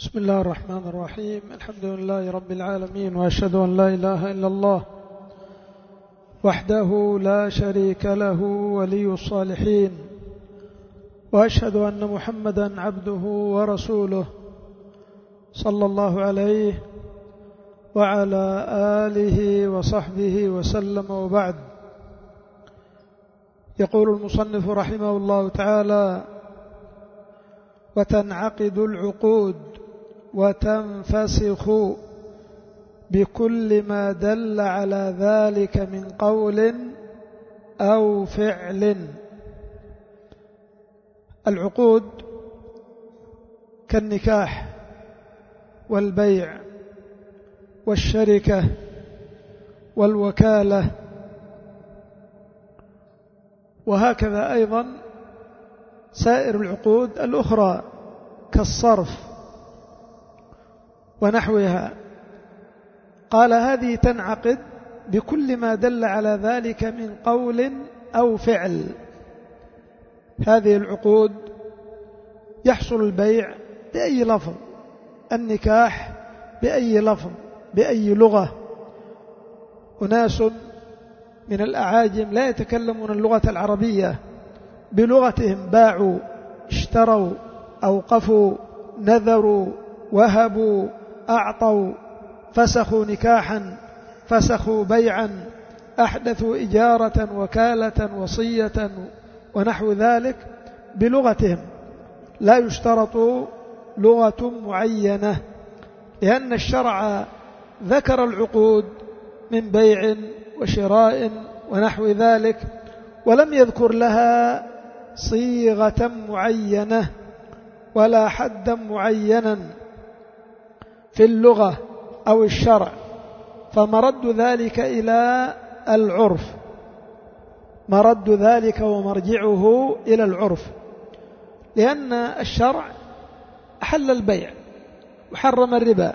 بسم الله الرحمن الرحيم. الحمد لله رب العالمين، وأشهد أن لا إله إلا الله وحده لا شريك له ولي الصالحين، وأشهد أن محمدا عبده ورسوله صلى الله عليه وعلى آله وصحبه وسلم، وبعد. يقول المصنف رحمه الله تعالى: وتنعقد العقود وتنفسخ بكل ما دل على ذلك من قول أو فعل. العقود كالنكاح والبيع والشركة والوكالة، وهكذا أيضا سائر العقود الأخرى كالصرف ونحوها. قال: هذه تنعقد بكل ما دل على ذلك من قول أو فعل. هذه العقود يحصل البيع بأي لفظ، النكاح بأي لفظ، بأي لغة. أناس من الأعاجم لا يتكلمون اللغة العربية، بلغتهم باعوا، اشتروا، أوقفوا، نذروا، وهبوا، أعطوا، فسخوا نكاحا، فسخوا بيعا، أحدثوا إجارة، وكالة، وصية، ونحو ذلك بلغتهم. لا يشترط لغة معينة، لأن الشرع ذكر العقود من بيع وشراء ونحو ذلك، ولم يذكر لها صيغة معينة ولا حدا معينا في اللغة أو الشرع، فمرد ذلك إلى العرف، مرد ذلك ومرجعه إلى العرف، لأن الشرع أحل البيع وحرم الربا.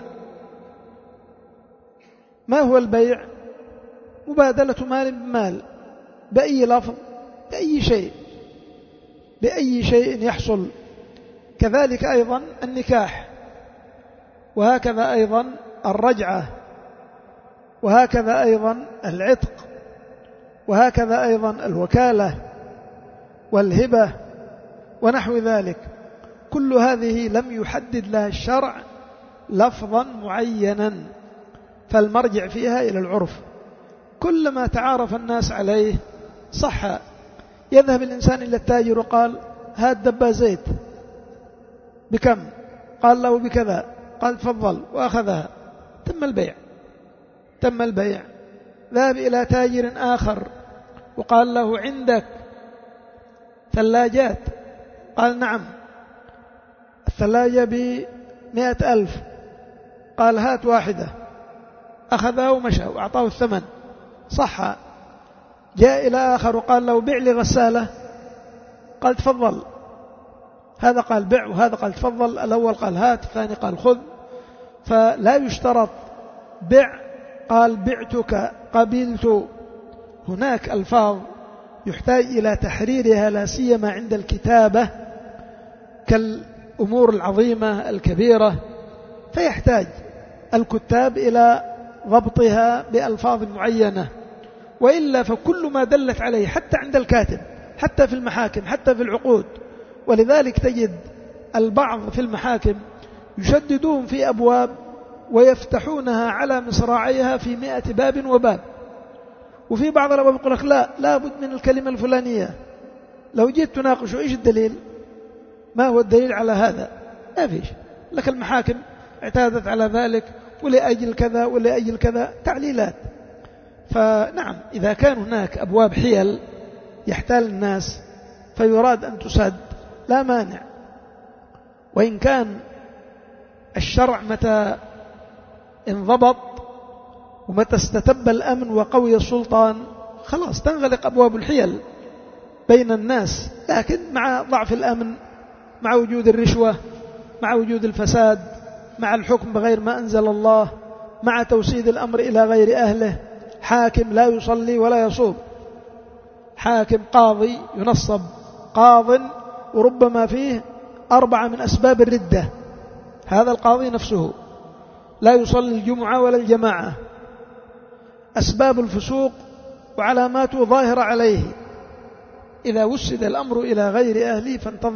ما هو البيع؟ مبادلة مال بمال، بأي لفظ، بأي شيء يحصل. كذلك أيضا النكاح، وهكذا أيضا الرجعة، وهكذا أيضا العتق، وهكذا أيضا الوكالة والهبة ونحو ذلك. كل هذه لم يحدد لها الشرع لفظا معينا، فالمرجع فيها إلى العرف. كلما تعارف الناس عليه صح. يذهب الإنسان إلى التاجر وقال: هات دبا زيت بكم؟ قال له بكذا، قال تفضل، وأخذها، تم البيع. ذهب إلى تاجر آخر وقال له: عندك ثلاجات؟ قال: نعم. الثلاجة ب100,000. قال: هات واحدة. أخذها ومشى وأعطاه الثمن، صح. جاء إلى آخر وقال له: بيع لي غسالة. قال: تفضل. هذا قال بيع وهذا قال تفضل. الأول قال هات، الثاني قال خذ. فلا يشترط بيع قال بعتك، قبلت. هناك ألفاظ يحتاج إلى تحريرها، لا سيما عند الكتابة، كالأمور العظيمة الكبيرة، فيحتاج الكتاب إلى ضبطها بألفاظ معينة. وإلا فكل ما دلت عليه، حتى عند الكاتب، حتى في المحاكم، حتى في العقود. ولذلك تجد البعض في المحاكم يشددون في أبواب ويفتحونها على مصراعيها في 100 باب وباب، وفي بعض الأبواب يقول لك لا بد من الكلمة الفلانية. لو جيت تناقشه إيش الدليل؟ ما هو الدليل على هذا؟ ما فيش. لك المحاكم اعتادت على ذلك، ولأجل كذا ولأجل كذا، تعليلات. فنعم، إذا كان هناك أبواب حيل يحتال الناس فيراد أن تسد، لا مانع. وإن كان الشرع متى انضبط ومتى استتب الأمن وقوي السلطان، خلاص تنغلق أبواب الحيل بين الناس. لكن مع ضعف الأمن، مع وجود الرشوة، مع وجود الفساد، مع الحكم بغير ما أنزل الله، مع توسيد الأمر إلى غير أهله، حاكم لا يصلي ولا يصوم، حاكم قاضي ينصب قاض وربما فيه 4 من أسباب الردة، هذا القاضي نفسه لا يصلي الجمعة ولا الجماعة، أسباب الفسوق وعلاماته ظاهرة عليه، إذا وسد الأمر إلى غير أهله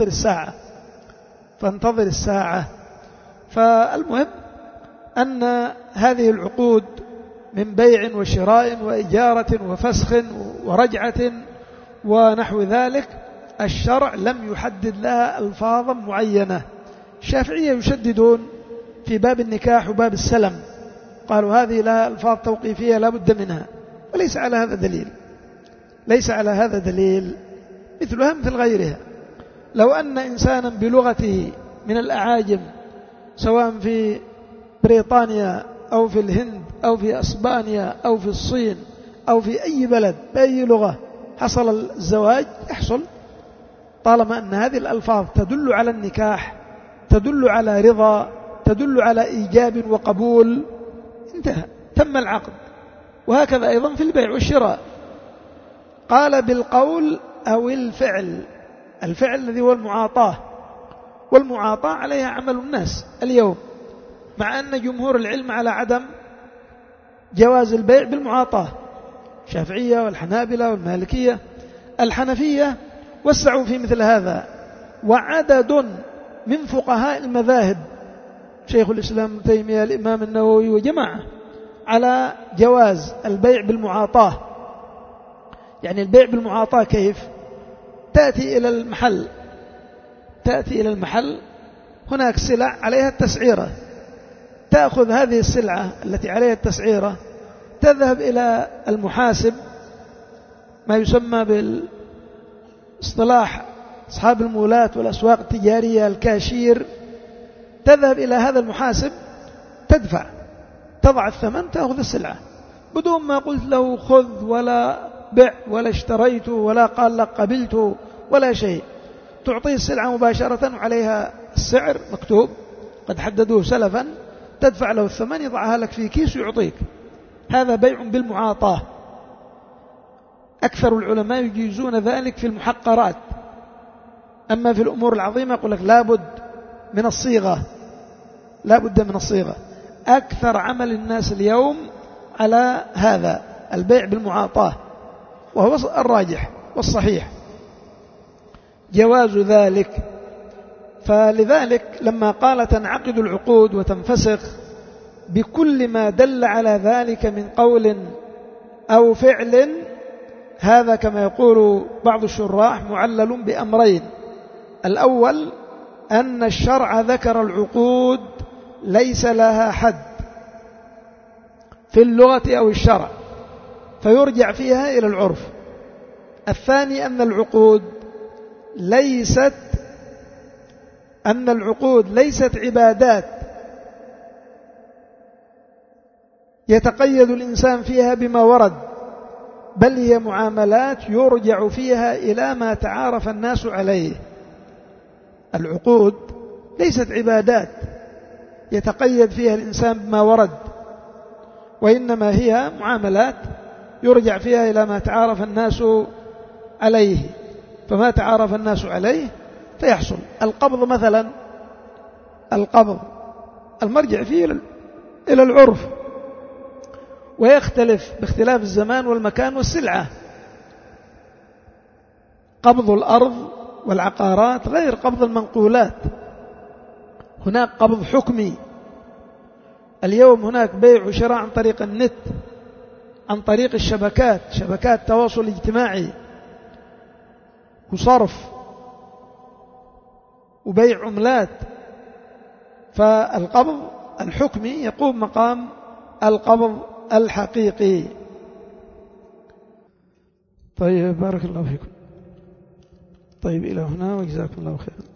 فانتظر الساعة. فالمهم أن هذه العقود من بيع وشراء وإجارة وفسخ ورجعة ونحو ذلك الشرع لم يحدد لها ألفاظا معينة. الشافعية يشددون في باب النكاح وباب السلم، قالوا هذه لها ألفاظ توقيفية لا بد منها، وليس على هذا دليل، ليس على هذا دليل، مثلها مثل غيرها. لو أن إنسانا بلغته من الأعاجم سواء في بريطانيا أو في الهند أو في أسبانيا أو في الصين أو في أي بلد بأي لغة حصل الزواج يحصل، طالما أن هذه الألفاظ تدل على النكاح، تدل على رضا، تدل على إيجاب وقبول، انتهى، تم العقد. وهكذا أيضا في البيع والشراء. قال بالقول أو الفعل، الفعل الذي هو المعاطاة، والمعاطاة عليها عمل الناس اليوم، مع أن جمهور العلم على عدم جواز البيع بالمعاطاة، الشافعية والحنابلة والمالكية. الحنفية وسعوا في مثل هذا، وعدد من فقهاء المذاهب شيخ الإسلام ابن تيمية، الإمام النووي وجماعة على جواز البيع بالمعاطاة. يعني البيع بالمعاطاة كيف؟ تأتي إلى المحل هناك سلع عليها التسعيرة، تأخذ هذه السلعة التي عليها التسعيرة، تذهب إلى المحاسب، ما يسمى بالاصطلاح أصحاب المولات والأسواق التجارية الكاشير، تذهب إلى هذا المحاسب تدفع، تضع الثمن، تأخذ السلعة بدون ما قلت له خذ ولا بع ولا اشتريت ولا قال لك قبلت ولا شيء، تعطيه السلعة مباشرة وعليها السعر مكتوب قد حددوه سلفا، تدفع له الثمن يضعها لك في كيس ويعطيك. هذا بيع بالمعاطاة. أكثر العلماء يجيزون ذلك في المحقرات، أما في الأمور العظيمة يقول لك لابد من الصيغة، لابد من الصيغة. أكثر عمل الناس اليوم على هذا البيع بالمعاطاة، وهو الراجح والصحيح جواز ذلك. فلذلك لما قال تنعقد العقود وتنفسخ بكل ما دل على ذلك من قول أو فعل، هذا كما يقول بعض الشراح معلل بأمرين: الأول أن الشرع ذكر العقود ليس لها حد في اللغة أو الشرع فيرجع فيها إلى العرف. الثاني أن العقود ليست عبادات يتقيد الإنسان فيها بما ورد، بل هي معاملات يرجع فيها إلى ما تعارف الناس عليه. العقود ليست عبادات يتقيد فيها الإنسان بما ورد، وإنما هي معاملات يرجع فيها إلى ما تعارف الناس عليه، فما تعارف الناس عليه فيحصل. القبض مثلا، القبض المرجع فيه إلى العرف، ويختلف باختلاف الزمان والمكان والسلعة. قبض الأرض والعقارات غير قبض المنقولات، هناك قبض حكمي. اليوم هناك بيع وشراء عن طريق النت، عن طريق الشبكات، شبكات التواصل الاجتماعي، وصرف وبيع عملات. فالقبض الحكمي يقوم مقام القبض الحقيقي. طيب، بارك الله فيكم. طيب، إلى هنا وجزاكم الله خيرا.